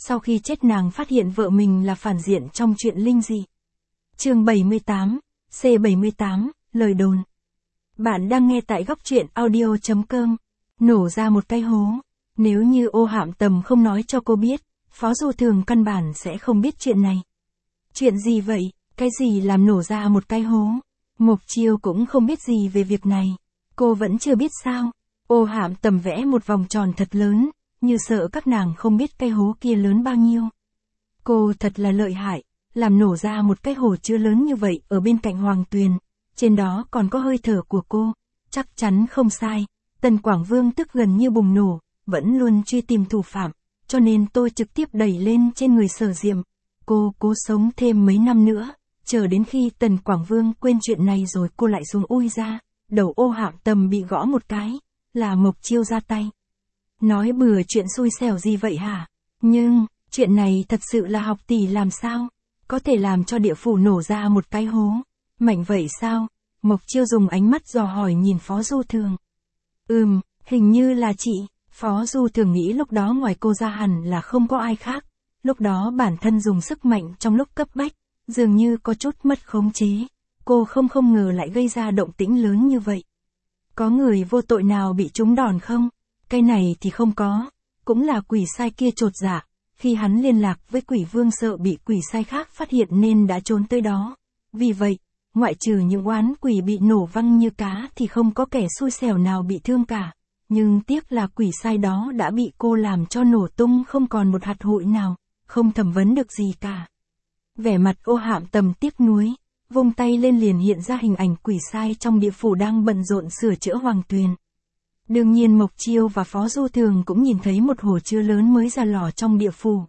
sau khi chết nàng phát hiện vợ mình là phản diện trong chuyện linh dị. Chương 78, C78, lời đồn. Bạn đang nghe tại góc truyện audio.com. Nổ ra một cái hố. Nếu như Ô Hạm Tầm không nói cho cô biết, Phó Du Thường căn bản sẽ không biết chuyện này. Chuyện gì vậy? Cái gì làm nổ ra một cái hố? Mộc Chiêu cũng không biết gì về việc này. Cô vẫn chưa biết sao? Ô Hạm Tầm vẽ một vòng tròn thật lớn, như sợ các nàng không biết cái hố kia lớn bao nhiêu. Cô thật là lợi hại, làm nổ ra một cái hồ chứa lớn như vậy ở bên cạnh Hoàng Tuyền. Trên đó còn có hơi thở của cô. Chắc chắn không sai. Tần Quảng Vương tức gần như bùng nổ, vẫn luôn truy tìm thủ phạm, cho nên tôi trực tiếp đẩy lên trên người Sở Diệm. Cô cố sống thêm mấy năm nữa, chờ đến khi Tần Quảng Vương quên chuyện này rồi cô lại xuống ui ra, đầu Ô Hạm Tầm bị gõ một cái, là Mộc Chiêu ra tay. Nói bừa chuyện xui xẻo gì vậy hả? Nhưng, chuyện này thật sự là học tỷ làm sao? Có thể làm cho địa phủ nổ ra một cái hố. Mạnh vậy sao? Mộc Chiêu dùng ánh mắt dò hỏi nhìn Phó Du Thường. Hình như là chị. Phó Du Thường nghĩ lúc đó ngoài cô ra hẳn là không có ai khác. Lúc đó bản thân dùng sức mạnh trong lúc cấp bách, dường như có chút mất khống chế. Cô không ngờ lại gây ra động tĩnh lớn như vậy. Có người vô tội nào bị trúng đòn không? Cái này thì không có. Cũng là quỷ sai kia chột dạ. Khi hắn liên lạc với quỷ vương sợ bị quỷ sai khác phát hiện nên đã trốn tới đó. Vì vậy, ngoại trừ những oán quỷ bị nổ văng như cá thì không có kẻ xui xẻo nào bị thương cả. Nhưng tiếc là quỷ sai đó đã bị cô làm cho nổ tung không còn một hạt bụi nào, không thẩm vấn được gì cả. Vẻ mặt Ô Hạm Tầm tiếc nuối, vung tay lên liền hiện ra hình ảnh quỷ sai trong địa phủ đang bận rộn sửa chữa Hoàng Tuyền. Đương nhiên Mộc Chiêu và Phó Du Thường cũng nhìn thấy một hồ chứa lớn mới ra lò trong địa phủ.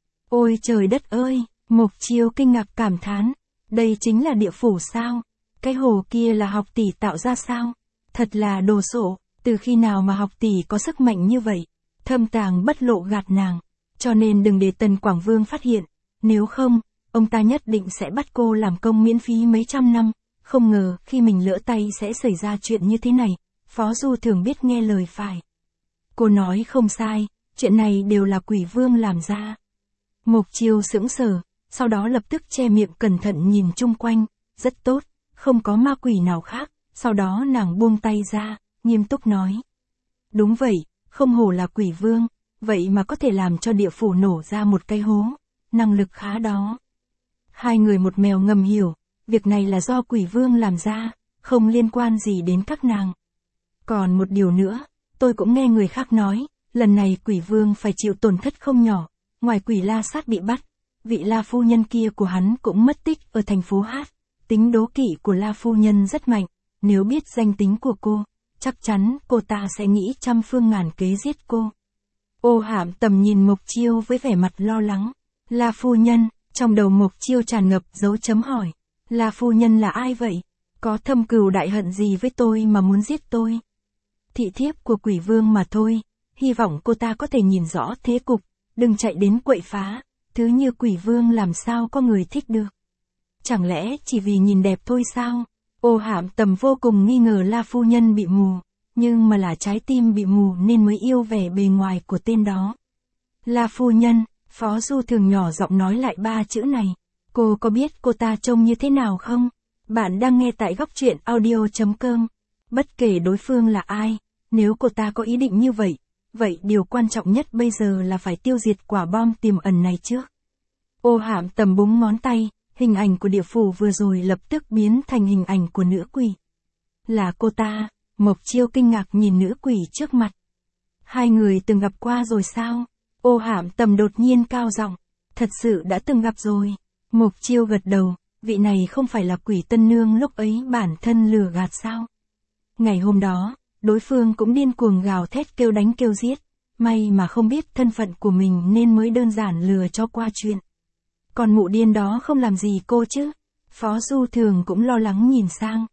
Ôi trời đất ơi, Mộc Chiêu kinh ngạc cảm thán, đây chính là địa phủ sao? Cái hồ kia là học tỷ tạo ra sao? Thật là đồ sộ, từ khi nào mà học tỷ có sức mạnh như vậy? Thâm tàng bất lộ gạt nàng, cho nên đừng để Tần Quảng Vương phát hiện, nếu không, ông ta nhất định sẽ bắt cô làm công miễn phí mấy trăm năm. Không ngờ khi mình lỡ tay sẽ xảy ra chuyện như thế này. Phó Du Thường biết nghe lời phải. Cô nói không sai, chuyện này đều là quỷ vương làm ra. Mộc Chiêu sững sờ, sau đó lập tức che miệng cẩn thận nhìn chung quanh, rất tốt, không có ma quỷ nào khác, sau đó nàng buông tay ra, nghiêm túc nói. Đúng vậy, không hổ là quỷ vương, vậy mà có thể làm cho địa phủ nổ ra một cái hố, năng lực khá đó. Hai người một mèo ngầm hiểu, việc này là do quỷ vương làm ra, không liên quan gì đến các nàng. Còn một điều nữa, tôi cũng nghe người khác nói, lần này quỷ vương phải chịu tổn thất không nhỏ, ngoài quỷ La Sát bị bắt, vị La Phu Nhân kia của hắn cũng mất tích ở thành phố Hát. Tính đố kỵ của La Phu Nhân rất mạnh, nếu biết danh tính của cô, chắc chắn cô ta sẽ nghĩ trăm phương ngàn kế giết cô. Ô Hạm Tầm nhìn Mộc Chiêu với vẻ mặt lo lắng. La Phu Nhân, trong đầu Mộc Chiêu tràn ngập dấu chấm hỏi. La Phu Nhân là ai vậy? Có thâm cừu đại hận gì với tôi mà muốn giết tôi? Thị thiếp của quỷ vương mà thôi, hy vọng cô ta có thể nhìn rõ thế cục, đừng chạy đến quậy phá, thứ như quỷ vương làm sao có người thích được. Chẳng lẽ chỉ vì nhìn đẹp thôi sao? Ô Hạm Tầm vô cùng nghi ngờ La Phu Nhân bị mù, nhưng mà là trái tim bị mù nên mới yêu vẻ bề ngoài của tên đó. La Phu Nhân, Phó Du Thường nhỏ giọng nói lại ba chữ này. Cô có biết cô ta trông như thế nào không? Bạn đang nghe tại góc truyện audio.com. Bất kể đối phương là ai, nếu cô ta có ý định như vậy, vậy điều quan trọng nhất bây giờ là phải tiêu diệt quả bom tiềm ẩn này trước. Ô Hạm Tầm búng ngón tay, hình ảnh của địa phủ vừa rồi lập tức biến thành hình ảnh của nữ quỷ. Là cô ta, Mộc Chiêu kinh ngạc nhìn nữ quỷ trước mặt. Hai người từng gặp qua rồi sao? Ô Hạm Tầm đột nhiên cao giọng, thật sự đã từng gặp rồi. Mộc Chiêu gật đầu, vị này không phải là quỷ tân nương lúc ấy bản thân lừa gạt sao? Ngày hôm đó, đối phương cũng điên cuồng gào thét kêu đánh kêu giết, may mà không biết thân phận của mình nên mới đơn giản lừa cho qua chuyện. Còn mụ điên đó không làm gì cô chứ? Phó Du Thường cũng lo lắng nhìn sang.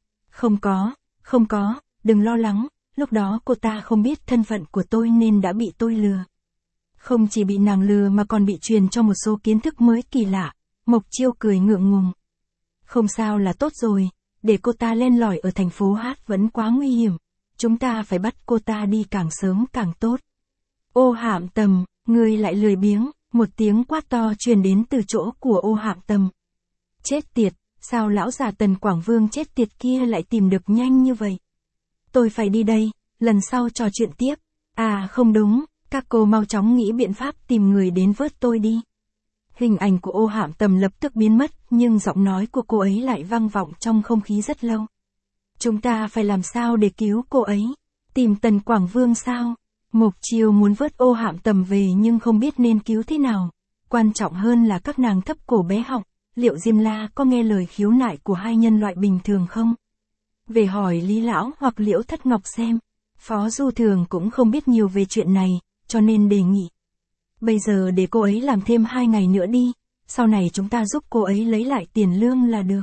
Không có, đừng lo lắng, lúc đó cô ta không biết thân phận của tôi nên đã bị tôi lừa. Không chỉ bị nàng lừa mà còn bị truyền cho một số kiến thức mới kỳ lạ. Mộc Chiêu cười ngượng ngùng. Không sao là tốt rồi, để cô ta len lỏi ở thành phố Hát vẫn quá nguy hiểm. Chúng ta phải bắt cô ta đi càng sớm càng tốt. Ô Hạm Tầm, ngươi lại lười biếng, Một tiếng quát to truyền đến từ chỗ của Ô Hạng Tầm. Chết tiệt, sao lão già Tần Quảng Vương chết tiệt kia lại tìm được nhanh như vậy? Tôi phải đi đây, lần sau trò chuyện tiếp. À không đúng, các cô mau chóng nghĩ biện pháp tìm người đến vớt tôi đi. Hình ảnh của Ô Hạng Tầm lập tức biến mất, nhưng giọng nói của cô ấy lại vang vọng trong không khí rất lâu. Chúng ta phải làm sao để cứu cô ấy? Tìm Tần Quảng Vương sao? Mục Chiêu muốn vớt Ô Hạng Tầm về nhưng không biết nên cứu thế nào. Quan trọng hơn là các nàng thấp cổ bé họng, liệu Diêm La có nghe lời khiếu nại của hai nhân loại bình thường không? Về hỏi Lý Lão hoặc Liễu Thất Ngọc xem. Phó Du Thường cũng không biết nhiều về chuyện này, cho nên đề nghị. Bây giờ để cô ấy làm thêm 2 ngày nữa đi, sau này chúng ta giúp cô ấy lấy lại tiền lương là được.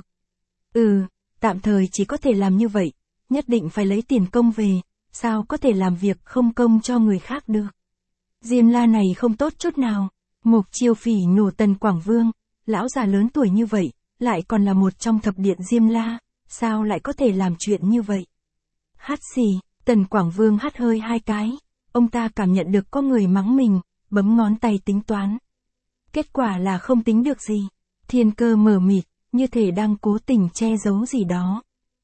Tạm thời chỉ có thể làm như vậy, nhất định phải lấy tiền công về, sao có thể làm việc không công cho người khác được. Diêm La này không tốt chút nào. Mục Chiêu phỉ nhổ Tần Quảng Vương, lão già lớn tuổi như vậy, lại còn là một trong thập điện Diêm La, sao lại có thể làm chuyện như vậy? Hắt xì, Tần Quảng Vương hắt hơi 2 cái, ông ta cảm nhận được có người mắng mình, bấm ngón tay tính toán. Kết quả là không tính được gì. Thiên Cơ mờ mịt, như thể đang cố tình che giấu gì đó.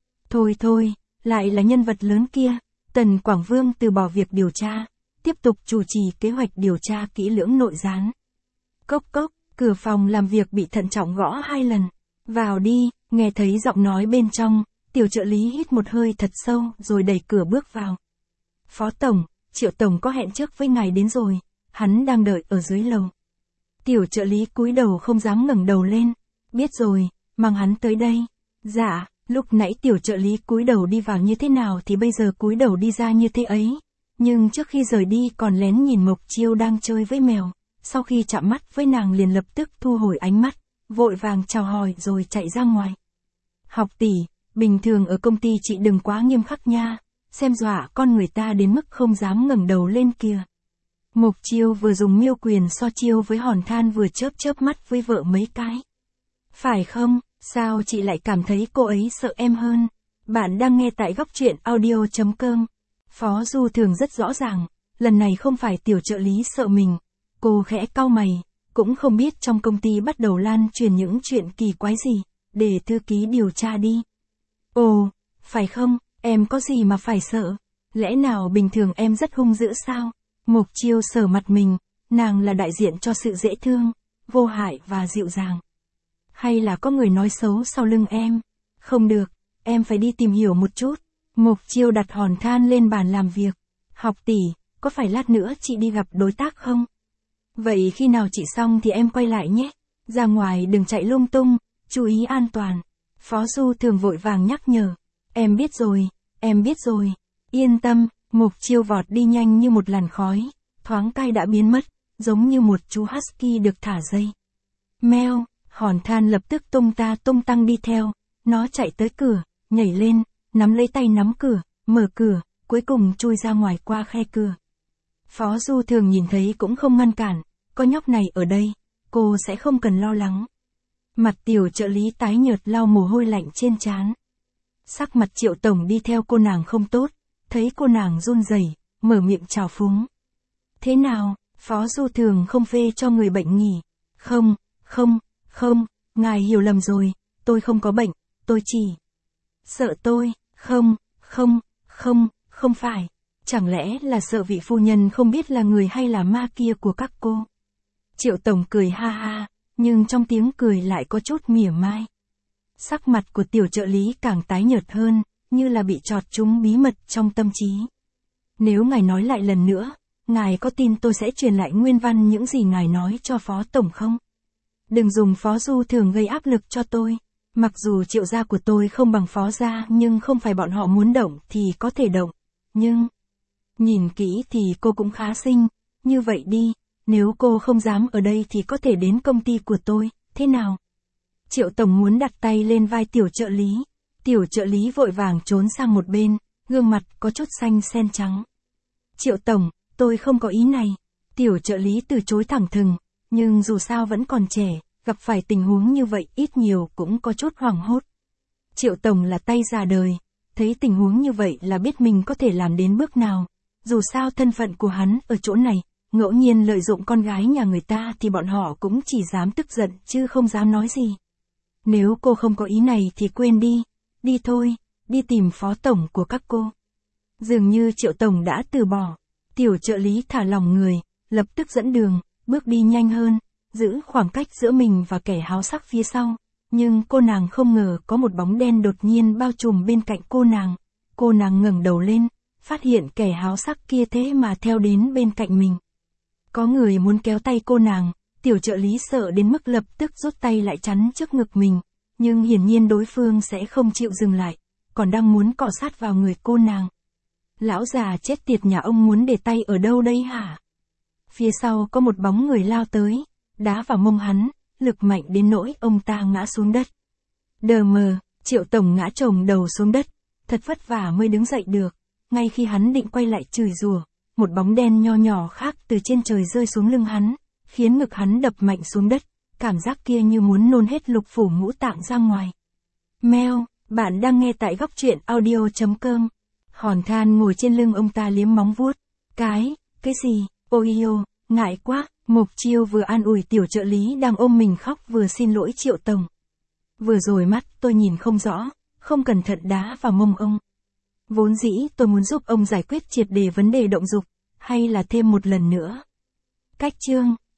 Thôi, lại là nhân vật lớn kia. Tần Quảng Vương từ bỏ việc điều tra, tiếp tục chủ trì kế hoạch điều tra kỹ lưỡng nội gián. Cốc cốc, cửa phòng làm việc bị thận trọng gõ 2 lần. Vào đi, nghe thấy giọng nói bên trong, tiểu trợ lý hít một hơi thật sâu rồi đẩy cửa bước vào. Phó Tổng, Triệu Tổng có hẹn trước với ngài đến rồi, hắn đang đợi ở dưới lầu. Tiểu trợ lý cúi đầu không dám ngẩng đầu lên. Biết rồi, mang hắn tới đây. Dạ, lúc nãy tiểu trợ lý cúi đầu đi vào như thế nào thì bây giờ cúi đầu đi ra như thế ấy. Nhưng trước khi rời đi còn lén nhìn Mộc Chiêu đang chơi với mèo. Sau khi chạm mắt với nàng liền lập tức thu hồi ánh mắt, vội vàng chào hỏi rồi chạy ra ngoài. Học tỷ, bình thường ở công ty chị đừng quá nghiêm khắc nha, xem dọa con người ta đến mức không dám ngẩng đầu lên kìa. Mục Chiêu vừa dùng miêu quyền so chiêu với Hòn Than vừa chớp mắt với vợ mấy cái. Phải không, sao chị lại cảm thấy cô ấy sợ em hơn? Bạn đang nghe tại góc truyện audio.com. Phó Du Thường rất rõ ràng, lần này không phải tiểu trợ lý sợ mình. Cô khẽ cau mày, cũng không biết trong công ty bắt đầu lan truyền những chuyện kỳ quái gì, để thư ký điều tra đi. Ồ, phải không, em có gì mà phải sợ? Lẽ nào bình thường em rất hung dữ sao? Mục Chiêu sờ mặt mình, nàng là đại diện cho sự dễ thương, vô hại và dịu dàng. Hay là có người nói xấu sau lưng em? Không được, em phải đi tìm hiểu một chút. Mục Chiêu đặt Hòn Than lên bàn làm việc. Học tỷ, có phải lát nữa chị đi gặp đối tác không? Vậy khi nào chị xong thì em quay lại nhé. Ra ngoài đừng chạy lung tung, chú ý an toàn. Phó Du Thường vội vàng nhắc nhở. Em biết rồi. Yên tâm, Mục Chiêu vọt đi nhanh như một làn khói, thoáng cai đã biến mất, giống như một chú husky được thả dây. Meo, Hòn Than lập tức tung ta tung tăng đi theo, nó chạy tới cửa, nhảy lên, nắm lấy tay nắm cửa, mở cửa, cuối cùng chui ra ngoài qua khe cửa. Phó Du Thường nhìn thấy cũng không ngăn cản, có nhóc này ở đây, cô sẽ không cần lo lắng. Mặt tiểu trợ lý tái nhợt lau mồ hôi lạnh trên trán. Sắc mặt Triệu Tổng đi theo cô nàng không tốt, thấy cô nàng run rẩy, mở miệng chào phúng. Thế nào, Phó Du Thường không phê cho người bệnh nghỉ? Không, ngài hiểu lầm rồi, tôi không có bệnh, tôi chỉ sợ tôi, không phải. Chẳng lẽ là sợ vị phu nhân không biết là người hay là ma kia của các cô? Triệu Tổng cười ha ha, nhưng trong tiếng cười lại có chút mỉa mai. Sắc mặt của tiểu trợ lý càng tái nhợt hơn, như là bị chọt trúng bí mật trong tâm trí. Nếu ngài nói lại lần nữa, ngài có tin tôi sẽ truyền lại nguyên văn những gì ngài nói cho Phó Tổng không? Đừng dùng Phó Du Thường gây áp lực cho tôi. Mặc dù Triệu gia của tôi không bằng Phó gia nhưng không phải bọn họ muốn động thì có thể động. Nhưng, nhìn kỹ thì cô cũng khá xinh, như vậy đi, nếu cô không dám ở đây thì có thể đến công ty của tôi, thế nào? Triệu Tổng muốn đặt tay lên vai tiểu trợ lý vội vàng trốn sang một bên, gương mặt có chút xanh xen trắng. Triệu Tổng, tôi không có ý này. Tiểu trợ lý từ chối thẳng thừng, nhưng dù sao vẫn còn trẻ, gặp phải tình huống như vậy ít nhiều cũng có chút hoảng hốt. Triệu Tổng là tay già đời, thấy tình huống như vậy là biết mình có thể làm đến bước nào. Dù sao thân phận của hắn ở chỗ này, ngẫu nhiên lợi dụng con gái nhà người ta thì bọn họ cũng chỉ dám tức giận chứ không dám nói gì. Nếu cô không có ý này thì quên đi, đi thôi, đi tìm phó tổng của các cô. Dường như Triệu tổng đã từ bỏ, tiểu trợ lý thả lỏng người, lập tức dẫn đường, bước đi nhanh hơn, giữ khoảng cách giữa mình và kẻ háo sắc phía sau. Nhưng cô nàng không ngờ có một bóng đen đột nhiên bao trùm bên cạnh cô nàng. Cô nàng ngẩng đầu lên, phát hiện kẻ háo sắc kia thế mà theo đến bên cạnh mình. Có người muốn kéo tay cô nàng, tiểu trợ lý sợ đến mức lập tức rút tay lại chắn trước ngực mình, nhưng hiển nhiên đối phương sẽ không chịu dừng lại, còn đang muốn cọ sát vào người cô nàng. Lão già chết tiệt nhà ông muốn để tay ở đâu đây hả? Phía sau có một bóng người lao tới, đá vào mông hắn, lực mạnh đến nỗi ông ta ngã xuống đất. Đờ mờ, Triệu tổng ngã chồng đầu xuống đất, thật vất vả mới đứng dậy được. Ngay khi hắn định quay lại chửi rủa, một bóng đen nho nhỏ khác từ trên trời rơi xuống lưng hắn, khiến ngực hắn đập mạnh xuống đất, cảm giác kia như muốn nôn hết lục phủ ngũ tạng ra ngoài. Meo, bạn đang nghe tại góc truyện audio.com. Hòn than ngồi trên lưng ông ta liếm móng vuốt. Cái gì, ôi yêu, ngại quá. Mục Chiêu vừa an ủi tiểu trợ lý đang ôm mình khóc vừa xin lỗi Triệu tổng. Vừa rồi mắt tôi nhìn không rõ, không cẩn thận đá vào mông ông. Vốn dĩ tôi muốn giúp ông giải quyết triệt để vấn đề động dục, hay là thêm một lần nữa. Cách chương